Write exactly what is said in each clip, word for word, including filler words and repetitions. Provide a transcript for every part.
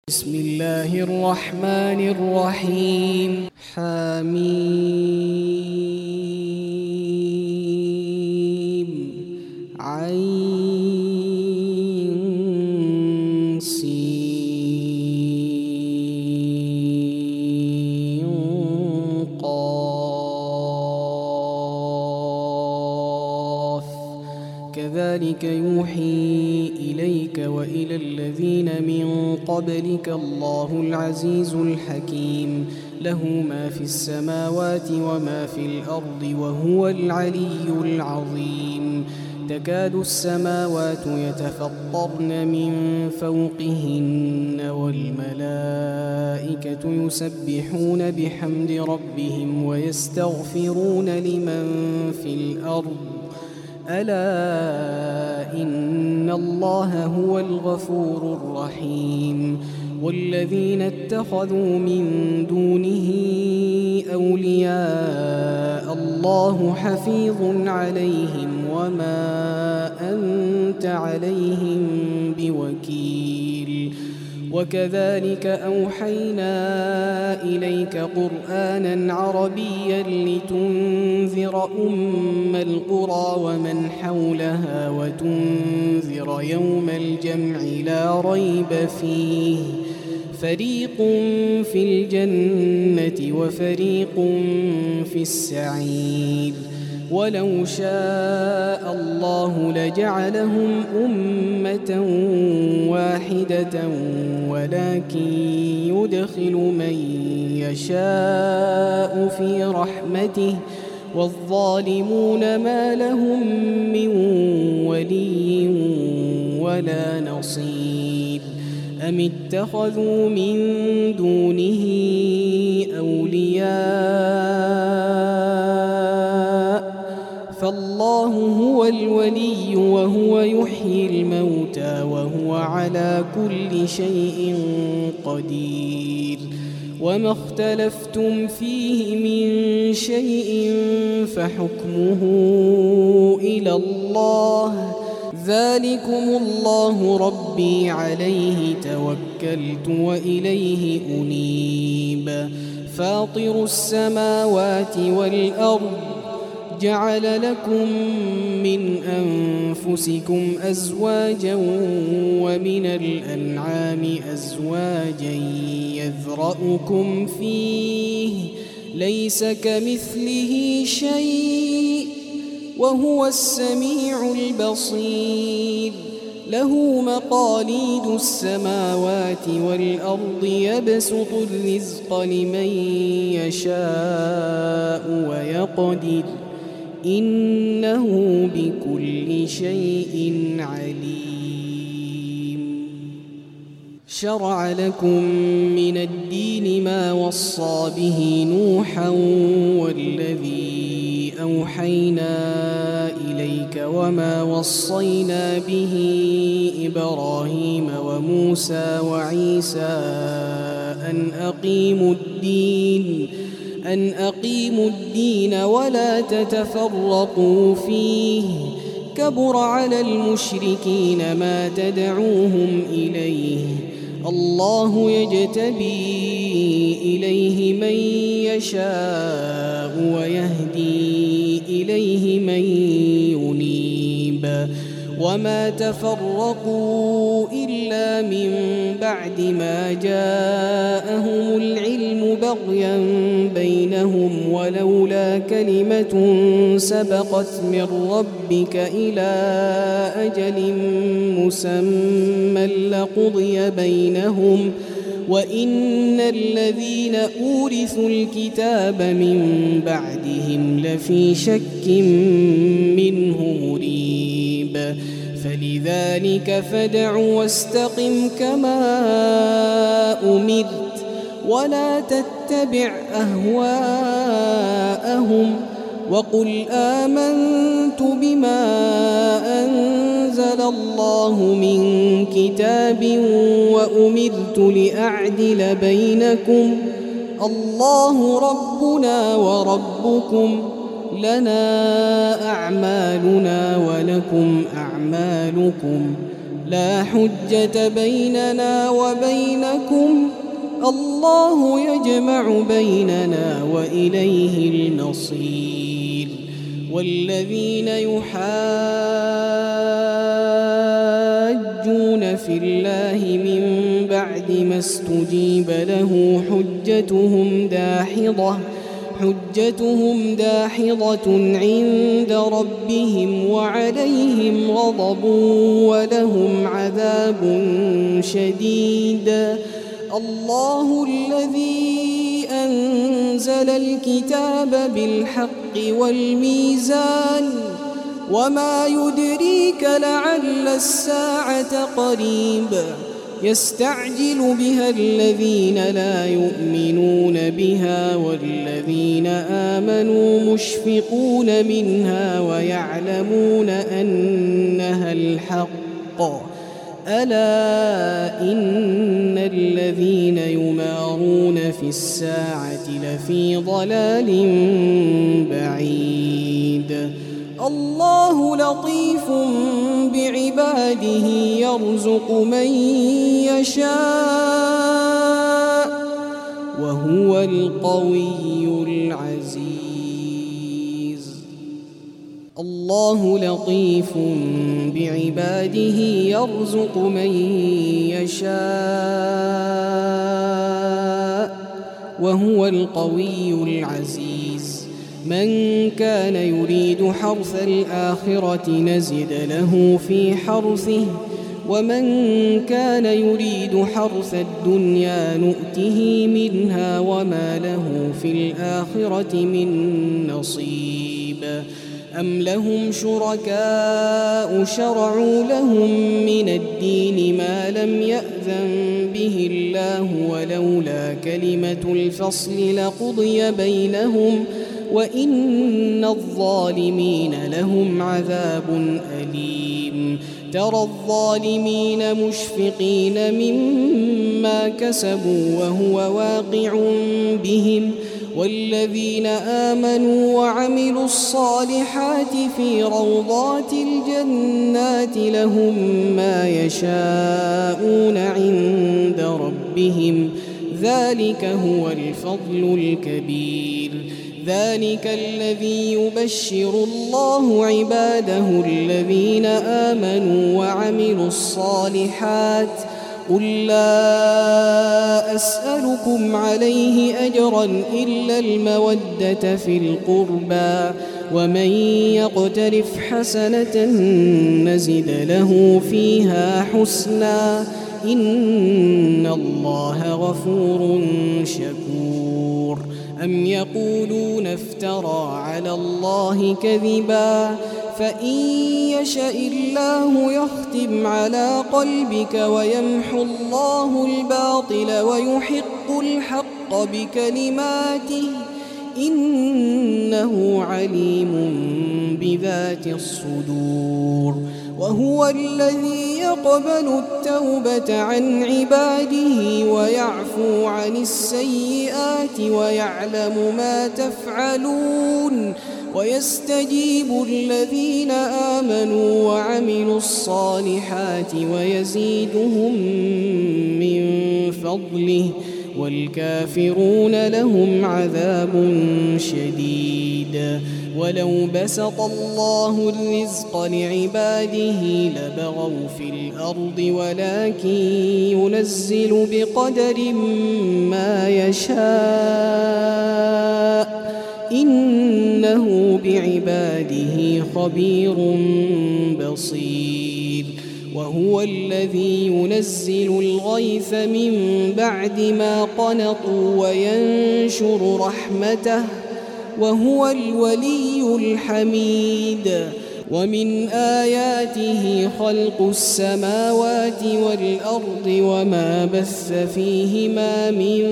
بسم الله الرحمن الرحيم حميم عين سين قاف كذلك يوحي إليك وإلى الذين من قبلك الله العزيز الحكيم له ما في السماوات وما في الأرض وهو العلي العظيم تكاد السماوات يتفطرن من فوقهن والملائكة يسبحون بحمد ربهم ويستغفرون لمن في الأرض ألا إن الله هو الغفور الرحيم والذين اتخذوا من دونه أولياء الله حفيظ عليهم وما أنت عليهم بوكيل وكذلك أوحينا إليك قرآنا عربيا لتنذر أم القرى ومن حولها وتنذر يوم الجمع لا ريب فيه فريق في الجنة وفريق في السعير ولو شاء الله لجعلهم أمة واحدة ولكن يدخل من يشاء في رحمته والظالمون ما لهم من ولي ولا نصير أم اتخذوا من دونه أولياء فالله هو الولي وهو يحيي الموتى وهو على كل شيء قدير وما اختلفتم فيه من شيء فحكمه إلى الله ذلكم الله ربي عليه توكلت وإليه أنيب فاطر السماوات والأرض جعل لكم من أنفسكم أزواجا ومن الأنعام أزواجا يذرأكم فيه ليس كمثله شيء وهو السميع البصير له مقاليد السماوات والأرض يبسط الرزق لمن يشاء ويقدر إنه بكل شيء عليم شرع لكم من الدين ما وصى به نوحا والذي أوحينا إليك وما وصينا به إبراهيم وموسى وعيسى أن أقيموا الدين أن أقيموا الدين ولا تتفرقوا فيه كبر على المشركين ما تدعوهم إليه الله يجتبي إليه من يشاء ويهدي إليه من ينيب وما تفرقوا إلا من بعد ما جاءهم العلم بغيا بينهم ولولا كلمة سبقت من ربك إلى أجل مسمى لقضي بينهم وإن الذين أورثوا الكتاب من بعدهم لفي شك منه مريب فلذلك فادع واستقم كما أمرت ولا تتبع أهواءهم وقل آمنت بما أنزل الله من كتاب وأمرت لأعدل بينكم الله ربنا وربكم لنا أعمالنا ولكم أعمالكم لا حجة بيننا وبينكم الله يجمع بيننا وإليه المصير والذين يحاجون في الله من بعد ما استجيب له حجتهم داحضة حجتهم داحضة عند ربهم وعليهم غضب ولهم عذاب شديد الله الذي أنزل الكتاب بالحق والميزان وما يدريك لعل الساعة قريب يستعجل بها الذين لا يؤمنون بها والذين آمنوا مشفقون منها ويعلمون أنها الحق ألا إن الذين يمارون في الساعة لفي ضلال بعيد الله لطيف بعباده يرزق من يشاء وهو القوي العزيز الله لطيف بعباده يرزق من يشاء وهو القوي العزيز من كان يريد حرث الآخرة نزد له في حرثه ومن كان يريد حرث الدنيا نؤته منها وما له في الآخرة من نصيب أم لهم شركاء شرعوا لهم من الدين ما لم يأذن به الله ولولا كلمة الفصل لقضي بينهم وإن الظالمين لهم عذاب أليم ترى الظالمين مشفقين مما كسبوا وهو واقع بهم والذين آمنوا وعملوا الصالحات في روضات الجنات لهم ما يشاءون عند ربهم ذلك هو الفضل الكبير ذلك الذي يبشر الله عباده الذين آمنوا وعملوا الصالحات قل لا أسألكم عليه أجرا إلا المودة في القربى ومن يقترف حسنة نزد له فيها حسنا إن الله غفور شكور أم يقولون افترى على الله كذبا فإن يشأ الله يختم على قلبك ويمحو الله الباطل ويحق الحق بكلماته إنه عليم بذات الصدور وهو الذي يقبل التوبة عن عباده ويعفو عن السيئات ويعلم ما تفعلون ويستجيب الذين آمنوا وعملوا الصالحات ويزيدهم من فضله والكافرون لهم عذاب شديد ولو بسط الله الرزق لعباده لبغوا في الأرض ولكن ينزل بقدر ما يشاء إنه بعباده خبير بصير وهو الذي ينزل الغيث من بعد ما قنطوا وينشر رحمته وهو الولي الحميد ومن آياته خلق السماوات والأرض وما بث فيهما من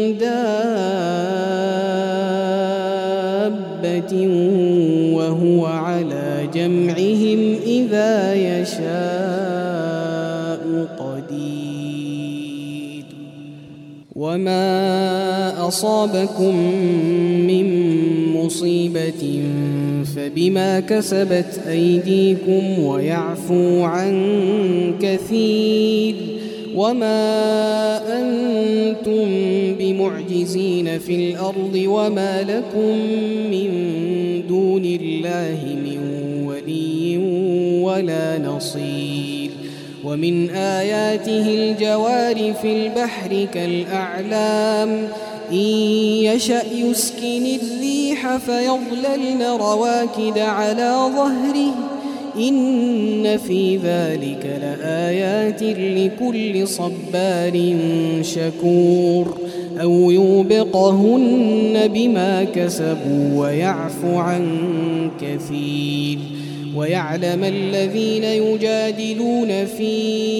دابة وهو على جمعهم إذا يشاء قدير وما أصابكم من مصيبة فبما كسبت أيديكم ويعفو عن كثير وما أنتم بمعجزين في الأرض وما لكم من دون الله من ولي ولا نصير. ومن آياته الجوار في البحر كالأعلام إن يشأ يسكن الريح فيظللن رواكد على ظهره إن في ذلك لآيات لكل صبار شكور. أو يوبقهن بما كسبوا ويعفو عن كثير. ويعلم الذين يجادلون في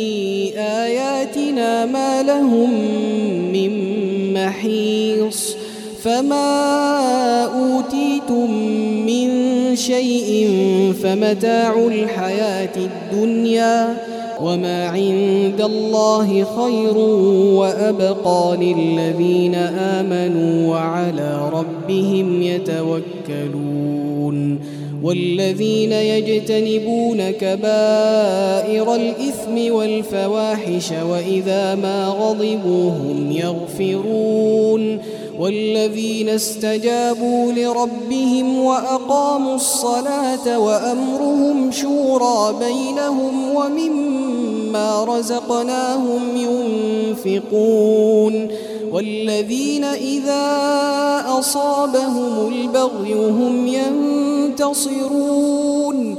آياتنا ما لهم من محيص. فما أوتيتم من شيء فمتاع الحياة الدنيا وما عند الله خير وأبقى للذين آمنوا وعلى ربهم يتوكلون. والذين يجتنبون كبائر الإثم والفواحش وإذا ما غضبوا هم يغفرون. والذين استجابوا لربهم وأقاموا الصلاة وأمرهم شورى بينهم ومما رزقناهم ينفقون. والذين إذا أصابهم البغي هم ينتصرون.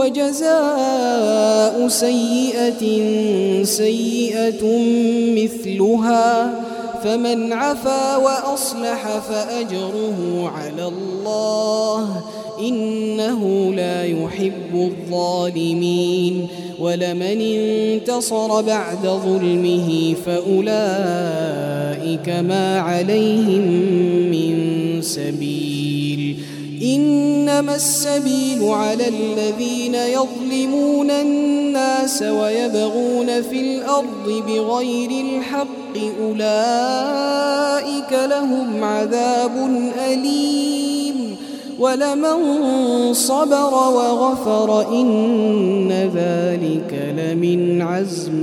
وجزاء سيئة سيئة مثلها فمن عفا وأصلح فأجره على الله إنه لا يحب الظالمين. ولمن انتصر بعد ظلمه فأولئك ما عليهم من سبيل. إنما السبيل على الذين يظلمون الناس ويبغون في الأرض بغير الحق أولئك لهم عذاب أليم. ولمن صبر وغفر إن ذلك لمن عزم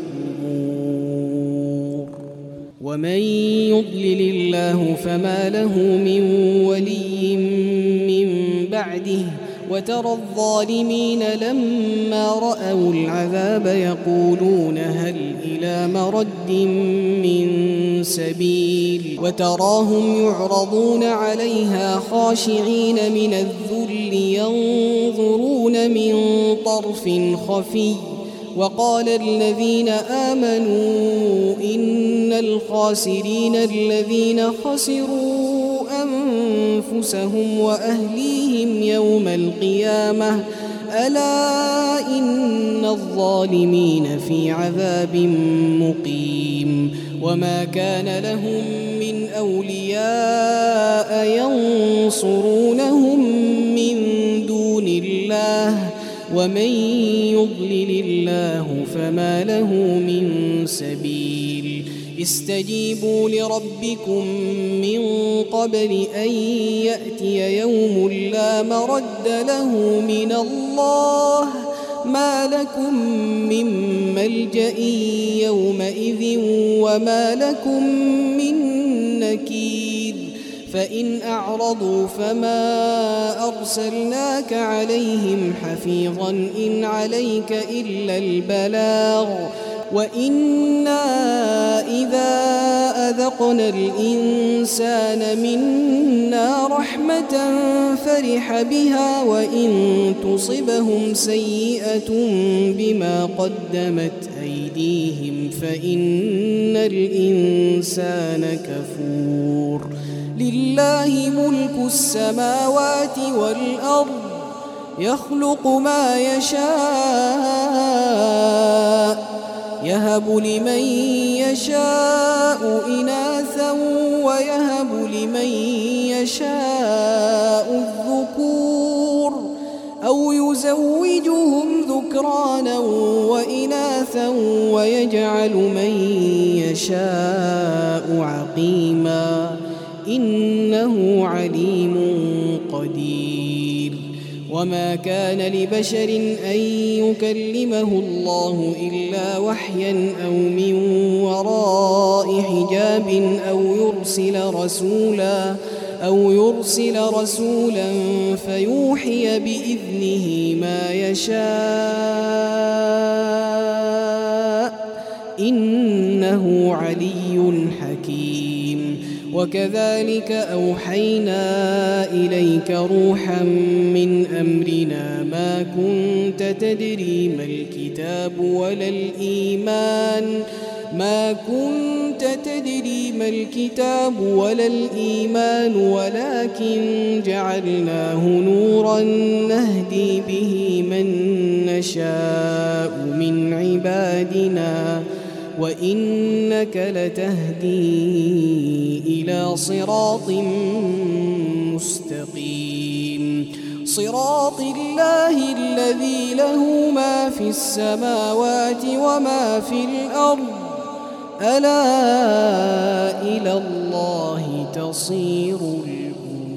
الأمور. ومن يضلل الله فما له من ولي من بعده. وترى الظالمين لما رأوا العذاب يقولون هل إلى مرد من سبيل. وتراهم يعرضون عليها خاشعين من الذل ينظرون من طرف خفي. وقال الذين آمنوا إن الخاسرين الذين خسروا أنفسهم وأهليهم يوم القيامة ألا إن الظالمين في عذاب مقيم. وما كان لهم من أولياء ينصرونهم من دون الله ومن يضلل الله فما له من سبيل. استجيبوا لربكم من قبل أن يأتي يوم لا مرد له من الله ما لكم من ملجأ يومئذ وما لكم من نكير. فإن أعرضوا فما أرسلناك عليهم حفيظا إن عليك إلا البلاغ. وإنا إذا أذقنا الإنسان منا رحمة فرح بها وإن تصبهم سيئة بما قدمت أيديهم فإن الإنسان كفور. لله ملك السماوات والأرض يخلق ما يشاء يهب لمن يشاء إناثا ويهب لمن يشاء الذكور أو يزوجهم ذكورا ذكرانا وإناثا ويجعل من يشاء عقيما إنه عليم قدير. وما كان لبشر أن يكلمه الله إلا وحيا أو من وراء حجاب أو يرسل رسولا أو يرسل رسولا فيوحي بإذنه ما يشاء إنه علي حكيم. وكذلك أوحينا إليك روحا من أمرنا ما كنت تدري ما الكتاب ولا الإيمان ما كنت تدري ما الكتاب ولا الإيمان ولكن جعلناه نورا نهدي به من نشاء من عبادنا وإنك لتهدي إلى صراط مستقيم صراط الله الذي له ما في السماوات وما في الأرض ألا إلى الله تصير الأمور.